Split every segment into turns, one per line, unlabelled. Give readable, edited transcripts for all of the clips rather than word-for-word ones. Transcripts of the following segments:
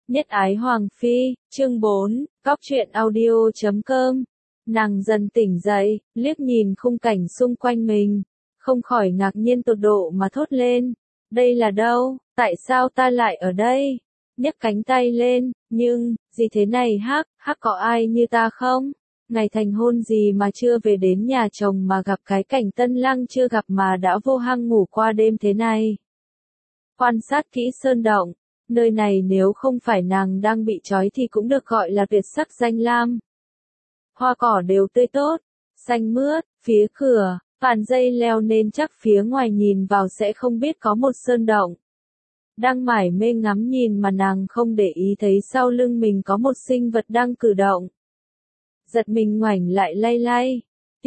Nhất ái Hoàng Phi, chương 4, Cóc truyện audio.com. Nàng dần tỉnh dậy, liếc nhìn khung cảnh xung quanh mình, không khỏi ngạc nhiên tột độ mà thốt lên. Đây là đâu? Tại sao ta lại ở đây? Nhấc cánh tay lên, nhưng, gì thế này hắc có ai như ta không? Ngày thành hôn gì mà chưa về đến nhà chồng mà gặp cái cảnh tân lang chưa gặp mà đã vô hăng ngủ qua đêm thế này. Quan sát kỹ sơn động, nơi này nếu không phải nàng đang bị trói thì cũng được gọi là tuyệt sắc danh lam. Hoa cỏ đều tươi tốt, xanh mướt, phía cửa, vạn dây leo nên chắc phía ngoài nhìn vào sẽ không biết có một sơn động. Đang mải mê ngắm nhìn mà nàng không để ý thấy sau lưng mình có một sinh vật đang cử động. Giật mình ngoảnh lại lay lay.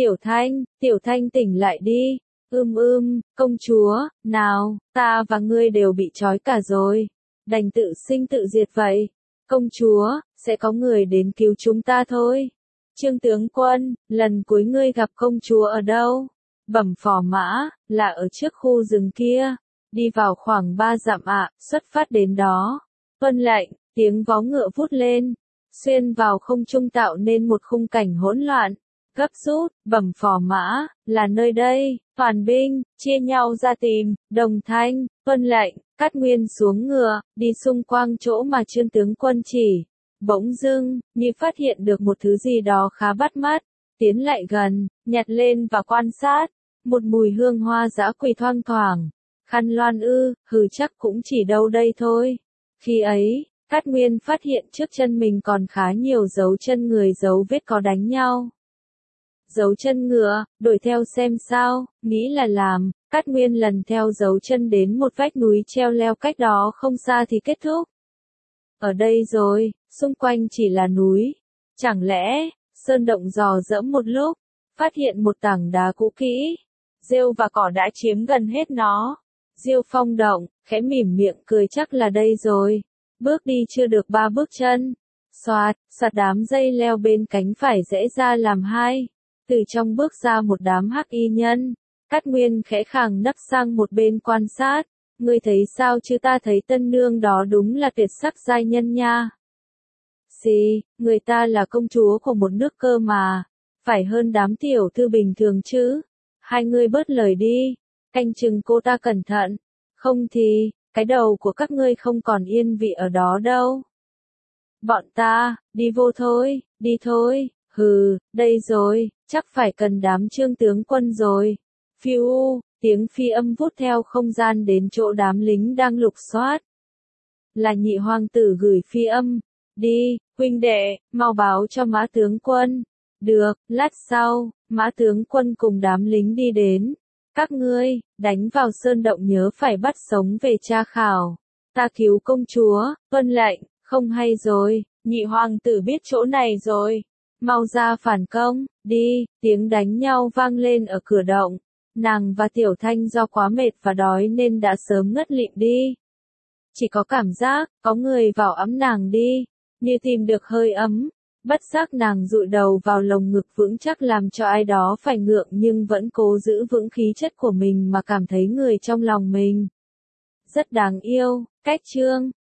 Tiểu Thanh tỉnh lại đi. Công chúa, nào, ta và ngươi đều bị trói cả rồi. Đành tự sinh tự diệt vậy. Công chúa, sẽ có người đến cứu chúng ta thôi. Trương tướng quân, lần cuối ngươi gặp công chúa ở đâu? Bẩm phò mã, là ở trước khu rừng kia. Đi vào khoảng 3 dặm ạ, xuất phát đến đó. Tuân lệnh, tiếng vó ngựa vút lên. Xuyên vào không trung tạo nên một khung cảnh hỗn loạn. Gấp rút, bẩm phò mã, là nơi đây, toàn binh, chia nhau ra tìm, đồng thanh, tuân lệnh, Cát Nguyên xuống ngựa, đi xung quanh chỗ mà Trương tướng quân chỉ. Bỗng dưng, như phát hiện được một thứ gì đó khá bắt mắt, tiến lại gần, nhặt lên và quan sát, một mùi hương hoa dã quỳ thoang thoảng. Khăn loan chắc cũng chỉ đâu đây thôi. Khi ấy, Cát Nguyên phát hiện trước chân mình còn khá nhiều dấu chân người dấu vết có đánh nhau. Dấu chân ngựa, đuổi theo xem sao, nghĩ là làm, Cát Nguyên lần theo dấu chân đến một vách núi treo leo cách đó không xa thì kết thúc. Ở đây rồi, xung quanh chỉ là núi. Chẳng lẽ, sơn động dò dẫm một lúc, phát hiện một tảng đá cũ kỹ. Rêu và cỏ đã chiếm gần hết nó. Diêu Phong động, khẽ mỉm miệng cười chắc là đây rồi. Bước đi chưa được 3 bước chân. Xoạt đám dây leo bên cánh phải rẽ ra làm hai. Từ trong bước ra một đám hắc y nhân. Cát Nguyên khẽ khàng nấp sang một bên quan sát. Ngươi thấy sao chứ ta thấy tân nương đó đúng là tuyệt sắc giai nhân nha. Gì, người ta là công chúa của một nước cơ mà. Phải hơn đám tiểu thư bình thường chứ. Hai ngươi bớt lời đi. Canh chừng cô ta cẩn thận. Không thì, cái đầu của các ngươi không còn yên vị ở đó đâu. Bọn ta, đi vô thôi, đi thôi. Đây rồi, chắc phải cần đám Trương tướng quân rồi. Phiu, tiếng phi âm vút theo không gian đến chỗ đám lính đang lục soát. Là nhị hoàng tử gửi phi âm. Đi, huynh đệ, mau báo cho mã tướng quân. Được, lát sau, mã tướng quân cùng đám lính đi đến. Các ngươi, đánh vào sơn động nhớ phải bắt sống về tra khảo. Ta cứu công chúa, tuân lệnh, không hay rồi, nhị hoàng tử biết chỗ này rồi. Mau ra phản công, đi, tiếng đánh nhau vang lên ở cửa động. Nàng và Tiểu Thanh do quá mệt và đói nên đã sớm ngất lịm đi. Chỉ có cảm giác, có người vào ấm nàng đi, như tìm được hơi ấm. Bất giác nàng dụi đầu vào lồng ngực vững chắc làm cho ai đó phải ngượng nhưng vẫn cố giữ vững khí chất của mình mà cảm thấy người trong lòng mình. Rất đáng yêu, cách chương.